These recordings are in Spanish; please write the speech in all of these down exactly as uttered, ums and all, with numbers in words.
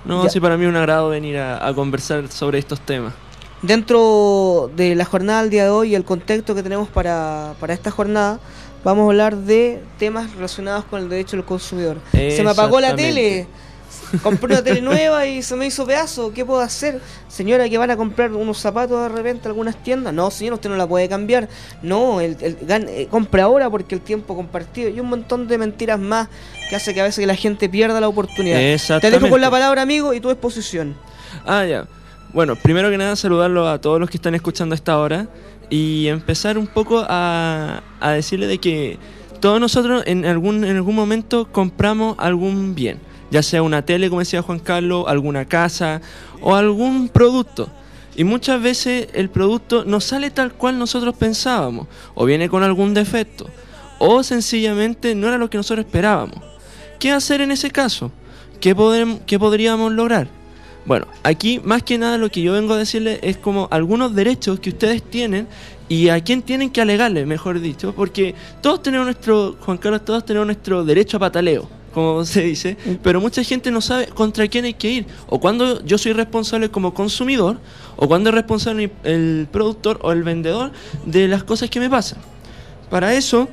No, Ya. sí, para mí es un agrado venir a, a conversar sobre estos temas. Dentro de la jornada del día de hoy y el contexto que tenemos para, para esta jornada, vamos a hablar de temas relacionados con el derecho del consumidor. Se me apagó la tele, compré una tele nueva y se me hizo pedazo, ¿qué puedo hacer? Señora, que van a comprar unos zapatos de repente a algunas tiendas, no señor, usted no la puede cambiar, no, el, el, gan- eh, compre ahora porque el tiempo compartido, y un montón de mentiras más que hace que a veces que la gente pierda la oportunidad. Te Exactamente. dejo con la palabra, amigo, y tu exposición. Ah, ya. Bueno, primero que nada saludarlo a todos los que están escuchando a esta hora y empezar un poco a, a decirle de que todos nosotros en algún, en algún momento compramos algún bien, ya sea una tele, como decía Juan Carlos, alguna casa o algún producto. Y muchas veces el producto no sale tal cual nosotros pensábamos, o viene con algún defecto, o sencillamente no era lo que nosotros esperábamos. ¿Qué hacer en ese caso? ¿Qué, podrem- qué podríamos lograr? Bueno, aquí más que nada lo que yo vengo a decirles es como algunos derechos que ustedes tienen y a quién tienen que alegarle, mejor dicho, porque todos tenemos nuestro, Juan Carlos, todos tenemos nuestro derecho a pataleo, como se dice, pero mucha gente no sabe contra quién hay que ir, o cuando yo soy responsable como consumidor, o cuando es responsable el productor o el vendedor de las cosas que me pasan. Para eso,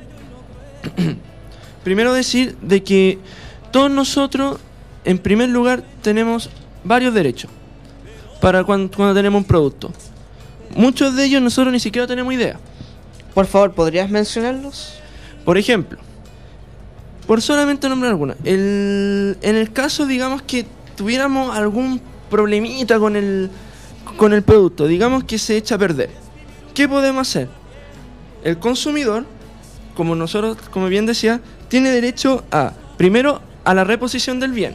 primero decir de que todos nosotros, en primer lugar, tenemos varios derechos para cuando, cuando tenemos un producto. Muchos de ellos nosotros ni siquiera tenemos idea. Por favor, ¿podrías mencionarlos? Por ejemplo, por solamente nombrar alguna, el, en el caso, digamos, que tuviéramos algún problemita con el, con el producto, digamos que se echa a perder, ¿qué podemos hacer? El consumidor, como nosotros, como bien decía, tiene derecho a, primero, a la reposición del bien,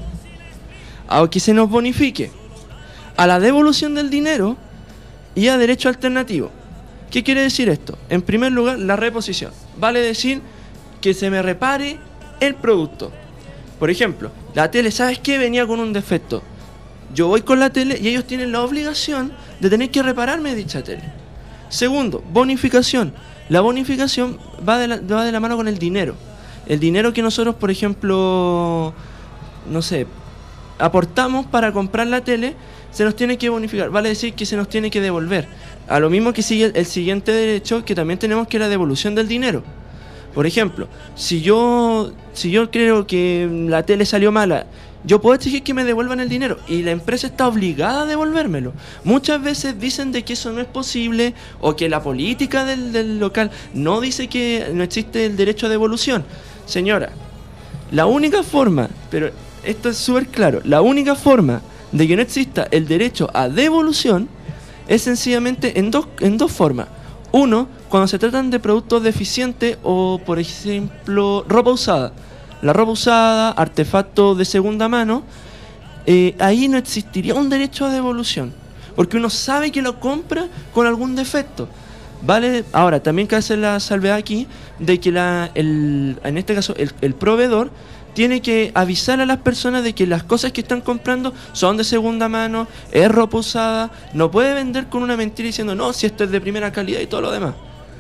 a que se nos bonifique, a la devolución del dinero y a derecho alternativo. ¿Qué quiere decir esto? En primer lugar, la reposición. Vale decir que se me repare el producto. Por ejemplo, la tele, ¿sabes qué? Venía con un defecto. Yo voy con la tele y ellos tienen la obligación de tener que repararme dicha tele. Segundo, bonificación. La bonificación va de la, va de la mano con el dinero. El dinero que nosotros, por ejemplo, no sé, aportamos para comprar la tele, se nos tiene que bonificar, vale decir que se nos tiene que devolver. A lo mismo que sigue el siguiente derecho, que también tenemos, que es la devolución del dinero. Por ejemplo, si yo si yo creo que la tele salió mala, yo puedo exigir que me devuelvan el dinero y la empresa está obligada a devolvérmelo. Muchas veces dicen de que eso no es posible, o que la política del, del local no dice que no existe el derecho a devolución. Señora, la única forma, pero esto es súper claro, la única forma de que no exista el derecho a devolución es sencillamente en dos, en dos formas. Uno, cuando se tratan de productos deficientes o, por ejemplo, ropa usada. La ropa usada, artefactos de segunda mano, eh, ahí no existiría un derecho a devolución, porque uno sabe que lo compra con algún defecto. Vale, ahora también cabe hacer la salvedad aquí de que la, el, en este caso el, el proveedor tiene que avisar a las personas de que las cosas que están comprando son de segunda mano, es ropa usada. No puede vender con una mentira diciendo no, si esto es de primera calidad y todo lo demás.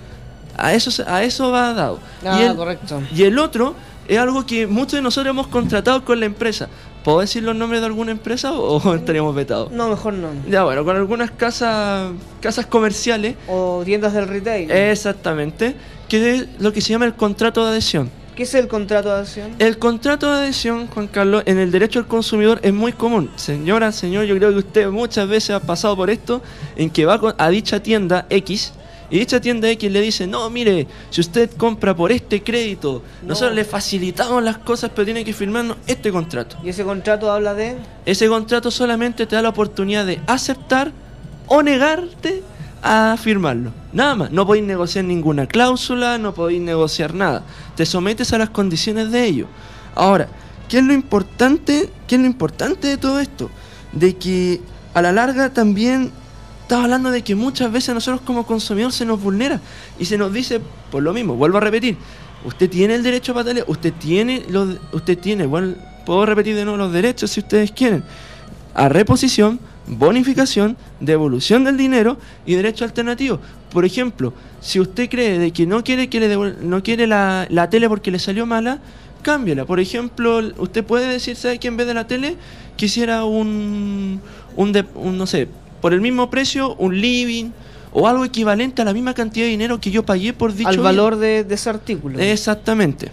A eso, a eso va dado. Ah, y el, correcto. Y el otro es algo que muchos de nosotros hemos contratado con la empresa. ¿Puedo decir los nombres de alguna empresa o estaríamos vetados? No, mejor no. Ya, bueno, con algunas casas casas comerciales. O tiendas del retail. Exactamente. Que es lo que se llama el contrato de adhesión. ¿Qué es el contrato de adhesión? El contrato de adhesión, Juan Carlos, en el derecho del consumidor es muy común. Señora, señor, yo creo que usted muchas veces ha pasado por esto, en que va a dicha tienda X, y dicha tienda X le dice, no, mire, si usted compra por este crédito, no. nosotros le facilitamos las cosas, pero tiene que firmarnos este contrato. ¿Y ese contrato habla de...? Ese contrato solamente te da la oportunidad de aceptar o negarte a firmarlo. Nada más. No podéis negociar ninguna cláusula, no podéis negociar nada. Te sometes a las condiciones de ello. Ahora, ¿qué es lo importante? ¿Qué es lo importante de todo esto? De que a la larga también estaba hablando de que muchas veces a nosotros como consumidores se nos vulnera y se nos dice, por lo mismo, vuelvo a repetir, usted tiene el derecho a pataleo, usted tiene los, usted tiene, bueno, puedo repetir de nuevo los derechos si ustedes quieren, a reposición, bonificación, devolución del dinero y derecho alternativo. Por ejemplo, si usted cree de que no quiere que le devuel- no quiere la, la tele porque le salió mala, cámbiala. Por ejemplo, usted puede decir, ¿sabe que en vez de la tele quisiera un, un, de, un, no sé, por el mismo precio, un living o algo equivalente a la misma cantidad de dinero que yo pagué por dicho al bien? valor de, de ese artículo. Exactamente.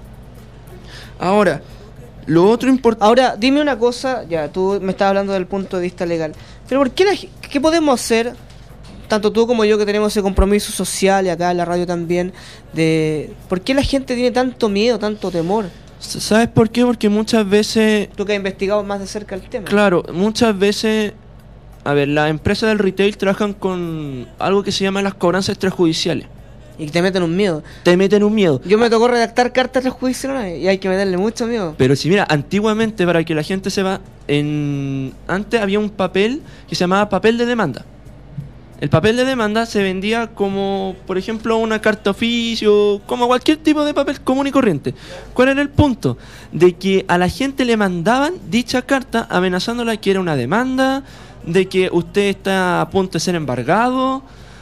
Ahora, lo otro importante... Ahora, dime una cosa, ya, tú me estás hablando del punto de vista legal, pero ¿por qué, la, qué podemos hacer, tanto tú como yo que tenemos ese compromiso social y acá en la radio también, de por qué la gente tiene tanto miedo, tanto temor? ¿Sabes por qué? Porque muchas veces... Tú que has investigado más de cerca el tema. Claro, muchas veces... A ver, las empresas del retail trabajan con algo que se llama las cobranzas extrajudiciales. Y te meten un miedo. Te meten un miedo. Yo me tocó redactar cartas extrajudiciales y hay que meterle mucho miedo. Pero si mira, antiguamente, para que la gente sepa, en... antes había un papel que se llamaba papel de demanda. El papel de demanda se vendía como, por ejemplo, una carta oficio, como cualquier tipo de papel común y corriente. ¿Cuál era el punto? De que a la gente le mandaban dicha carta amenazándola que era una demanda, de que usted está a punto de ser embargado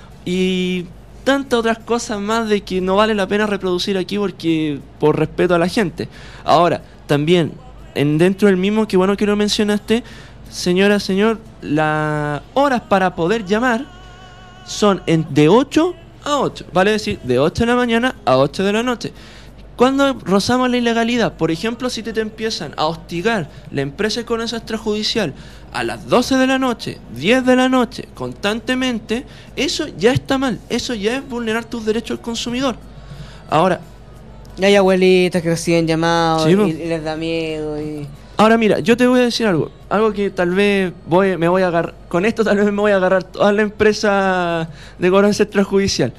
y tantas otras cosas más de que no vale la pena reproducir aquí porque por respeto a la gente. Ahora, también, en dentro del mismo, que bueno que lo mencionaste, señora, señor, las horas para poder llamar son en, de ocho a ocho, vale decir, de ocho de la mañana a ocho de la noche. Cuando rozamos la ilegalidad, por ejemplo, si te, te empiezan a hostigar la empresa de cobranza extrajudicial a las doce de la noche, diez de la noche, constantemente, eso ya está mal, eso ya es vulnerar tus derechos al consumidor. Ahora... Y hay abuelitas que reciben llamados, ¿sí, y, y les da miedo y... Ahora mira, yo te voy a decir algo, algo que tal vez voy, me voy a agarrar, con esto tal vez me voy a agarrar toda la empresa de cobranza extrajudicial.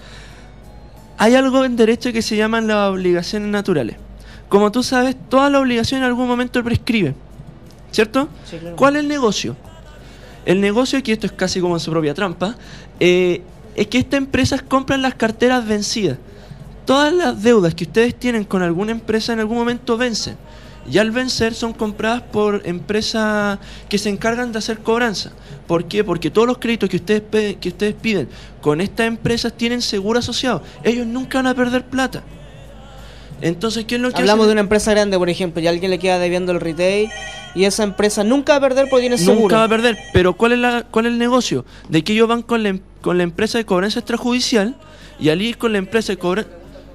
Hay algo en derecho que se llaman las obligaciones naturales. Como tú sabes, todas las obligaciones en algún momento prescriben, ¿cierto? Sí, claro. ¿Cuál es el negocio? El negocio, que esto es casi como en su propia trampa, eh, es que estas empresas compran las carteras vencidas. Todas las deudas que ustedes tienen con alguna empresa en algún momento vencen. Y al vencer son compradas por empresas que se encargan de hacer cobranza. ¿Por qué? Porque todos los créditos que ustedes, pe- que ustedes piden con estas empresas tienen seguro asociado. Ellos nunca van a perder plata. Entonces, ¿qué es lo que Hablamos hacen? de una empresa grande, por ejemplo, y a alguien le queda debiendo el retail y esa empresa nunca va a perder porque tiene seguro. Nunca va a perder. Pero ¿cuál es, la, cuál es el negocio? De que ellos van con la, em- con la empresa de cobranza extrajudicial y al ir con la empresa de cobranza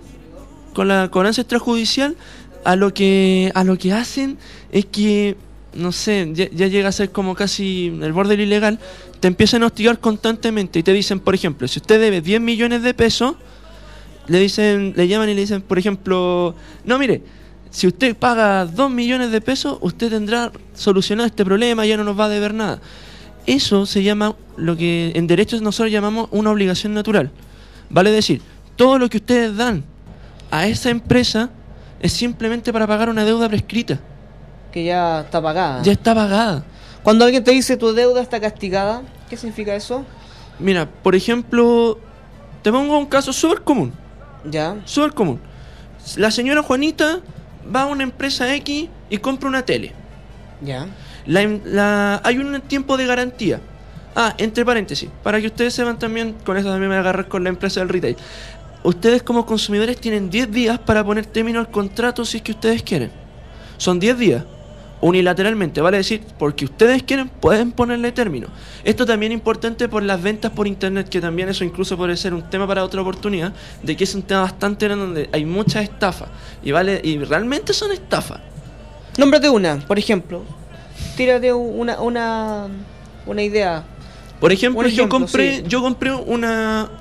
con la cobranza extrajudicial, a lo que a lo que hacen es que, no sé, ya, ya llega a ser como casi el borde del ilegal, te empiezan a hostigar constantemente y te dicen, por ejemplo, si usted debe diez millones de pesos, le dicen, le llaman y le dicen, por ejemplo, no, mire, si usted paga dos millones de pesos, usted tendrá solucionado este problema, ya no nos va a deber nada. Eso se llama, lo que en derechos nosotros llamamos una obligación natural. Vale decir, todo lo que ustedes dan a esa empresa es simplemente para pagar una deuda prescrita. Que ya está pagada. Ya está pagada. Cuando alguien te dice tu deuda está castigada, ¿qué significa eso? Mira, por ejemplo, te pongo un caso súper común. Ya. Súper común. La señora Juanita va a una empresa X y compra una tele. Ya. La, la, hay un tiempo de garantía. Ah, entre paréntesis, para que ustedes sepan también, con eso también me voy a agarrar con la empresa del retail. Ustedes como consumidores tienen diez días para poner término al contrato si es que ustedes quieren. Son diez días, unilateralmente, vale decir, porque ustedes quieren, pueden ponerle término. Esto también es importante por las ventas por internet, que también eso incluso puede ser un tema para otra oportunidad, de que es un tema bastante grande donde hay muchas estafas, y vale y realmente son estafas. Nómbrate una, por ejemplo. Tírate una, una, una idea. Por ejemplo, ejemplo, yo compré, sí. yo compré una...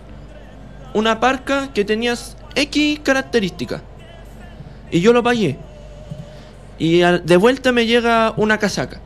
una parca que tenía X características y yo lo pagué y al, de vuelta me llega una casaca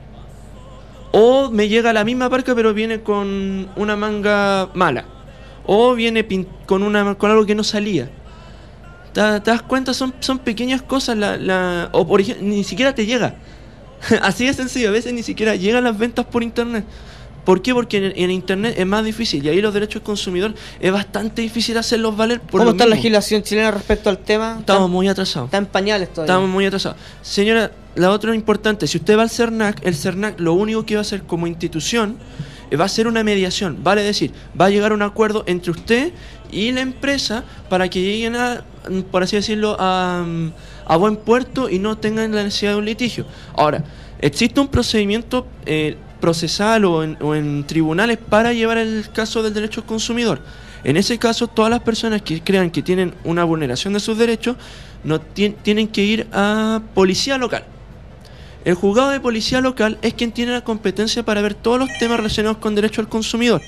o me llega la misma parca pero viene con una manga mala o viene pin, con una con algo que no salía. ¿Te, te das cuenta? Son, son pequeñas cosas la, la, o por ejemplo ni siquiera te llega así de sencillo, a veces ni siquiera llegan las ventas por internet. ¿Por qué? Porque en, en internet es más difícil y ahí los derechos del consumidor es bastante difícil hacerlos valer. Por ¿Cómo está mismo. la legislación chilena respecto al tema? Estamos muy atrasados. Está en pañales todavía. Estamos muy atrasados. Señora, la otra importante, si usted va al CERNAC, el CERNAC lo único que va a hacer como institución va a ser una mediación. Vale decir, va a llegar a un acuerdo entre usted y la empresa para que lleguen a, por así decirlo, a, a buen puerto y no tengan la necesidad de un litigio. Ahora, existe un procedimiento eh, procesal o en, o en tribunales para llevar el caso del derecho al consumidor. En ese caso, todas las personas que crean que tienen una vulneración de sus derechos no tien, tienen que ir a policía local. El juzgado de policía local es quien tiene la competencia para ver todos los temas relacionados con derecho al consumidor.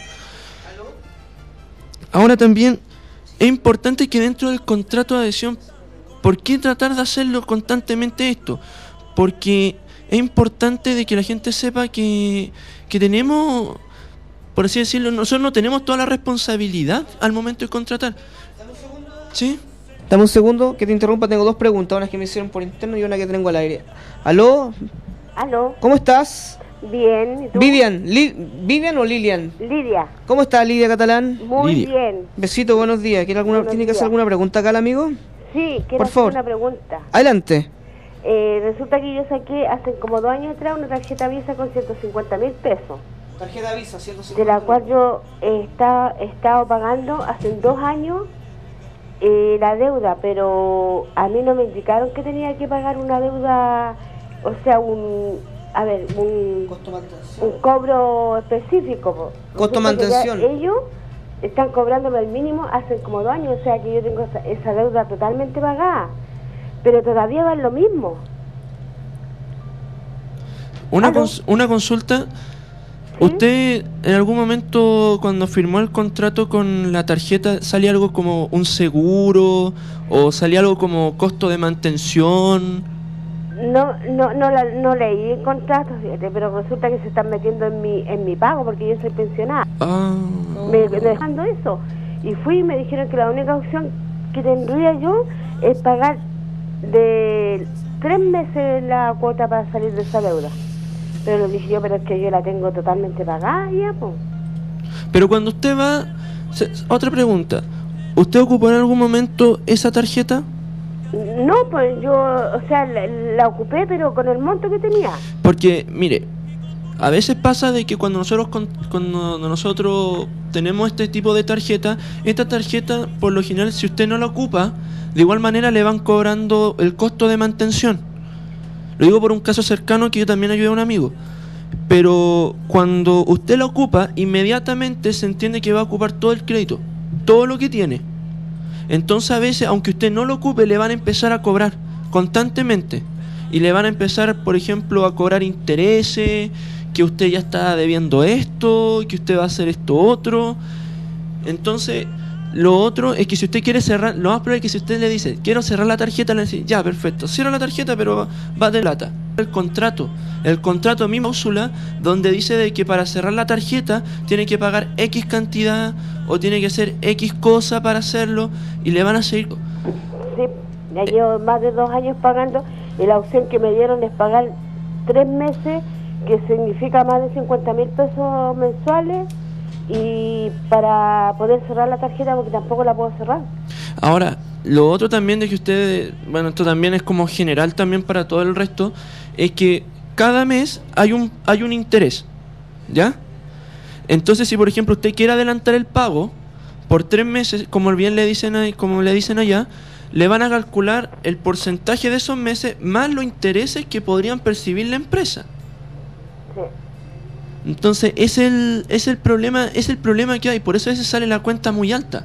Ahora también es importante que dentro del contrato de adhesión, ¿por qué tratar de hacerlo constantemente esto? Porque es importante de que la gente sepa que, que tenemos, por así decirlo, nosotros no tenemos toda la responsabilidad al momento de contratar. ¿Dame un segundo? ¿Sí? Dame un segundo, que te interrumpa, tengo dos preguntas, una que me hicieron por interno y una que tengo al aire. ¿Aló? ¿Aló? ¿Cómo estás? Bien, ¿y tú? Vivian, Li- ¿Vivian o Lilian? Lidia. ¿Cómo está Lidia Catalán? Muy Lidia. bien. Besito, buenos días. ¿Tiene, alguna, Buenos ¿tiene que hacer días. alguna pregunta acá al amigo? Sí, quiero Por hacer favor. una pregunta. Adelante. Eh, resulta que yo saqué hace como dos años atrás una tarjeta Visa con ciento cincuenta mil pesos, Tarjeta Visa, ciento de la cual yo eh, está, he estado pagando hace dos años eh, la deuda, pero a mí no me indicaron que tenía que pagar una deuda, o sea, un, a ver, un, Costo mantención. un cobro específico. po. Costo Resulta que ya mantención. ellos están cobrándome el mínimo hace como dos años, o sea que yo tengo esa, esa deuda totalmente pagada, pero todavía va lo mismo. Una, ¿Aló? cons- una consulta. ¿Sí? ¿Usted en algún momento cuando firmó el contrato con la tarjeta salía algo como un seguro o salía algo como costo de mantención? No, no, no, la- no leí el contrato, fíjate, pero resulta que se están metiendo en mi, en mi pago porque yo soy pensionada. Ah, Me, me dejando eso. Y fui y me dijeron que la única opción que tendría yo es pagar de tres meses la cuota para salir de esa deuda. Pero le dije yo, pero es que yo la tengo totalmente pagada ya, pues. pero cuando usted va... se- Otra pregunta. ¿Usted ocupó en algún momento esa tarjeta? No, pues yo, o sea, la, la ocupé, pero con el monto que tenía. Porque, mire, a veces pasa de que cuando nosotros con- cuando nosotros tenemos este tipo de tarjeta, esta tarjeta, por lo general, si usted no la ocupa, de igual manera le van cobrando el costo de mantención. Lo digo por un caso cercano que yo también ayudé a un amigo. Pero cuando usted la ocupa, inmediatamente se entiende que va a ocupar todo el crédito, todo lo que tiene. Entonces a veces, aunque usted no lo ocupe, le van a empezar a cobrar constantemente. Y le van a empezar, por ejemplo, a cobrar intereses, que usted ya está debiendo esto, que usted va a hacer esto otro. Entonces, lo otro es que si usted quiere cerrar, lo más probable es que si usted le dice, quiero cerrar la tarjeta, le dice, ya, perfecto, cierra la tarjeta, pero va, va a tener plata. El contrato, el contrato a mi cláusula, donde dice de que para cerrar la tarjeta tiene que pagar X cantidad o tiene que hacer X cosa para hacerlo y le van a seguir. Sí, ya llevo más de dos años pagando y la opción que me dieron es pagar tres meses, que significa más de cincuenta mil pesos mensuales, y para poder cerrar la tarjeta porque tampoco la puedo cerrar. Ahora, lo otro también de que usted, bueno, esto también es como general también para todo el resto, es que cada mes hay un hay un interés, ¿ya? Entonces, si por ejemplo usted quiere adelantar el pago por tres meses, como bien le dicen ahí, como le dicen allá, le van a calcular el porcentaje de esos meses más los intereses que podrían percibir la empresa. Sí. Entonces, es el es el problema, es el problema que hay, por eso a veces sale la cuenta muy alta.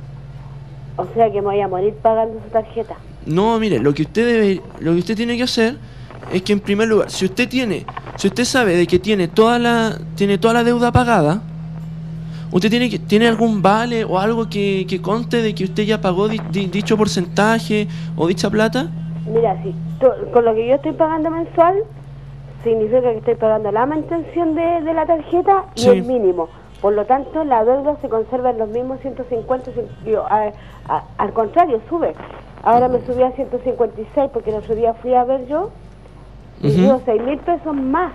O sea que me voy a morir pagando su tarjeta. No, mire, lo que usted debe, lo que usted tiene que hacer es que en primer lugar, si usted tiene, si usted sabe de que tiene toda la, tiene toda la deuda pagada, usted tiene que, tiene algún vale o algo que, que conste de que usted ya pagó di- di- dicho porcentaje o dicha plata. Mira, si to- con lo que yo estoy pagando mensual, significa que estoy pagando la mantención de, de la tarjeta y Sí. el mínimo. Por lo tanto, la deuda se conserva en los mismos ciento cincuenta, cien- yo, a- a- al contrario, sube. Ahora me subí a ciento cincuenta y seis porque el otro día fui a ver yo y Ujú. dio seis mil pesos más.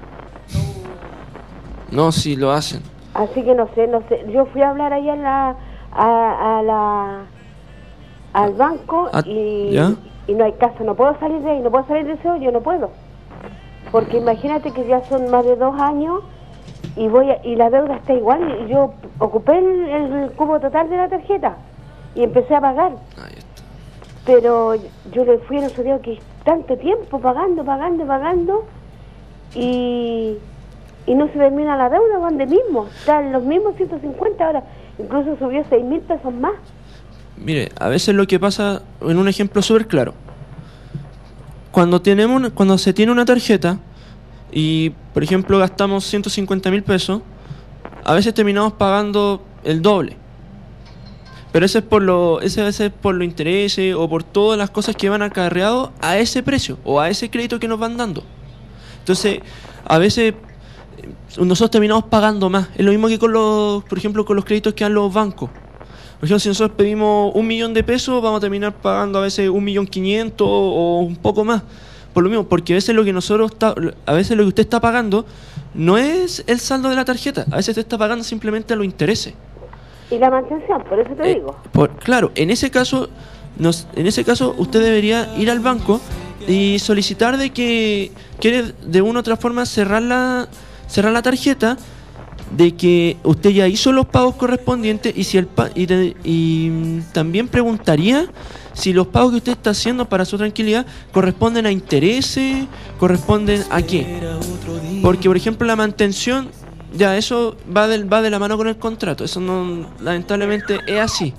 No, sí, lo hacen. Así que no sé, no sé. Yo fui a hablar allá en la, a, a la, al banco Ah, y, ¿ya? y no hay caso. No puedo salir de ahí, no puedo salir de ese hoyo, no puedo. Porque imagínate que ya son más de dos años y voy a- y la deuda está igual. Y yo ocupé el, el cubo total de la tarjeta y empecé a pagar. Ahí está. pero yo le fui a los días que tanto tiempo pagando, pagando, pagando y, y no se termina la deuda, donde mismo, están los mismos ciento cincuenta ahora, incluso subió seis mil pesos más. Mire, a veces lo que pasa, en un ejemplo súper claro, cuando tenemos, cuando se tiene una tarjeta y, por ejemplo, gastamos ciento cincuenta mil pesos, a veces terminamos pagando el doble. Pero ese es por lo, ese a veces es por los intereses o por todas las cosas que van acarreados a ese precio o a ese crédito que nos van dando. Entonces, a veces nosotros terminamos pagando más. Es lo mismo que con los, por ejemplo, con los créditos que dan los bancos. Por ejemplo, si nosotros pedimos un millón de pesos, vamos a terminar pagando a veces un millón quinientos o un poco más. Por lo mismo, porque a veces lo que nosotros está, a veces lo que usted está pagando no es el saldo de la tarjeta, a veces usted está pagando simplemente los intereses. Y la mantención, por eso te eh, digo. Por, claro, en ese caso, nos, en ese caso usted debería ir al banco y solicitar de que quiere de una u otra forma cerrar la, cerrar la tarjeta, de que usted ya hizo los pagos correspondientes y si el pa y, de, y también preguntaría si los pagos que usted está haciendo para su tranquilidad corresponden a intereses, corresponden a qué. Porque, por ejemplo, la mantención, ya eso va de, va de la mano con el contrato. Eso no, lamentablemente es así.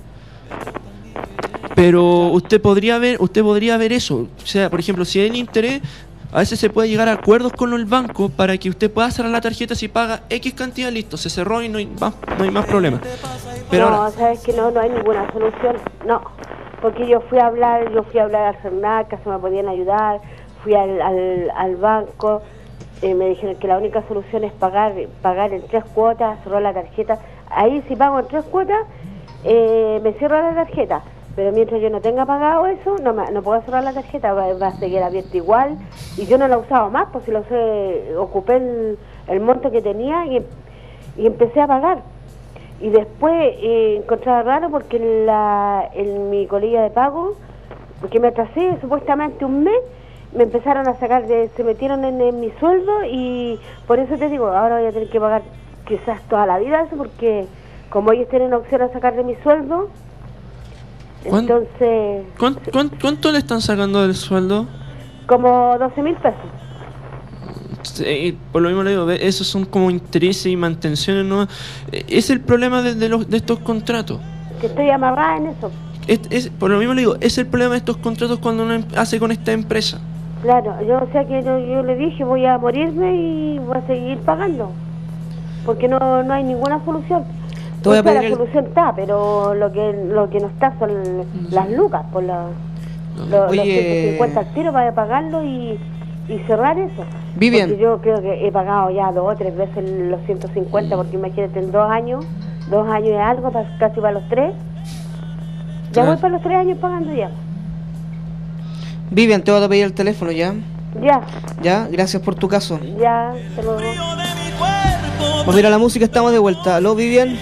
Pero usted podría ver, usted podría ver eso. O sea, por ejemplo, si hay un interés, a veces se puede llegar a acuerdos con el banco para que usted pueda cerrar la tarjeta si paga X cantidad, listo, se cerró y no hay más, no hay más problema. Pero no, ahora, sabes que no, no hay ninguna solución, no, porque yo fui a hablar, yo fui a hablar a Cernac, se me podían ayudar, fui al, al, al banco, eh, me dijeron que la única solución es pagar, pagar en tres cuotas, cerrar la tarjeta, ahí si pago en tres cuotas, eh, me cierro la tarjeta. Pero mientras yo no tenga pagado eso, no me, no puedo cerrar la tarjeta, va, va a seguir abierta igual. Y yo no la usaba más, pues si lo usé, ocupé el, el monto que tenía y, y empecé a pagar. Y después eh, encontraba raro porque en, la, en mi colilla de pago, porque me atrasé supuestamente un mes, me empezaron a sacar, de, se metieron en, en mi sueldo y por eso te digo, ahora voy a tener que pagar quizás toda la vida eso, porque como ellos tienen opción a sacar de mi sueldo, entonces... ¿Cuánto, cuánto, ¿Cuánto le están sacando del sueldo? Como doce mil pesos. Sí, por lo mismo le digo, esos son como intereses y mantenciones, ¿no? Es el problema de, de, los, de estos contratos. Que estoy amarrada en eso. Es, es, por lo mismo le digo, es el problema de estos contratos cuando uno hace con esta empresa. Claro, yo o sea que yo, yo le dije voy a morirme y voy a seguir pagando. Porque no, no hay ninguna solución. Voy a pedir la el... solución está, pero lo que lo que no está son las lucas, por la, lo, Oye... los ciento cincuenta al tiro para pagarlo y, y cerrar eso. Vivian. Porque yo creo que he pagado ya dos o tres veces los ciento cincuenta, porque imagínate en dos años, dos años y algo, para, casi para los tres. Ya Claro. voy para los tres años pagando ya. Vivian, te voy a pedir el teléfono ya. Ya, Ya, gracias por tu caso. ya, te lo doy. Vamos a ir a la música, estamos de vuelta. ¿Aló, Vivian?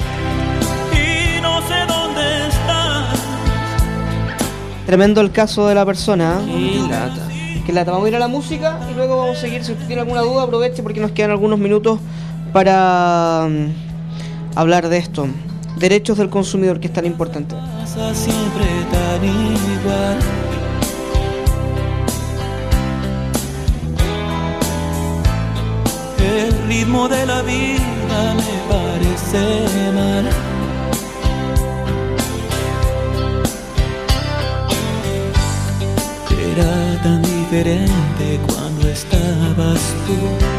Tremendo el caso de la persona. Qué lata. Que lata. Vamos a ir a la música y luego vamos a seguir. Si usted tiene alguna duda, aproveche porque nos quedan algunos minutos para um, hablar de esto. Derechos del consumidor, que es tan importante. Siempre tan igual. El ritmo de la vida me parece mal. Era tan diferente cuando estabas tú.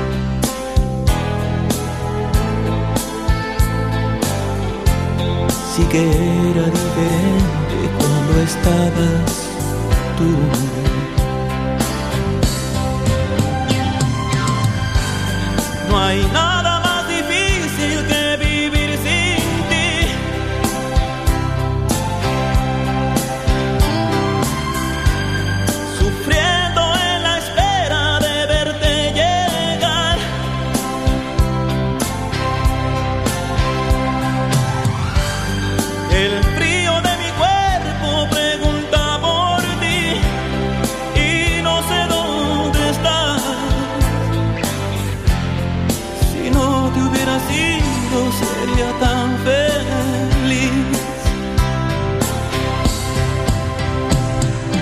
Sí que era diferente cuando estabas tú. No hay nada más difícil que vivir sin ti. Sufriendo en la espera de verte llegar. El frío de mi cuerpo pregunta por ti y no sé dónde estás. Si no te hubieras ido sería tan feliz.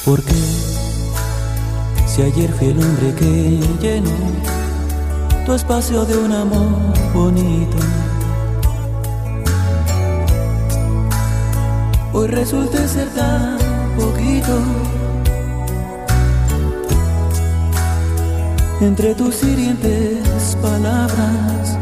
Porque si ayer fui el hombre que llenó tu espacio de un amor bonito, hoy resulta ser tan poquito. Entre tus hirientes palabras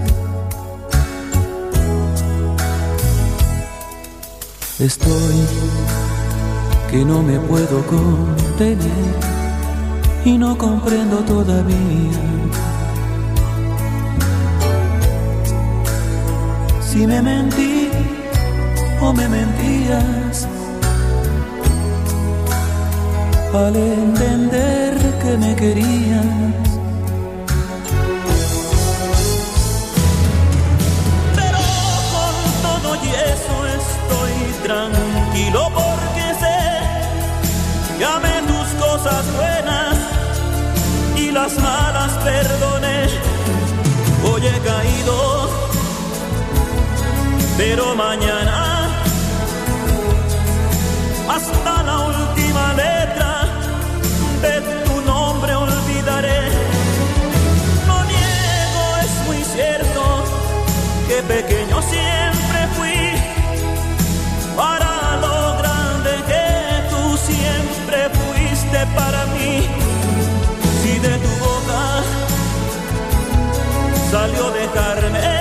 estoy que no me puedo contener y no comprendo todavía si me mentí o me mentías al entender que me querías. Pero con todo y eso estoy tranquilo porque sé que amé tus cosas buenas y las malas perdoné. Hoy he caído, pero mañana hasta la última letra de tu nombre olvidaré. No niego, es muy cierto que pequeño siempre fui para lo grande que tú siempre fuiste para mí. Si de tu boca salió dejarme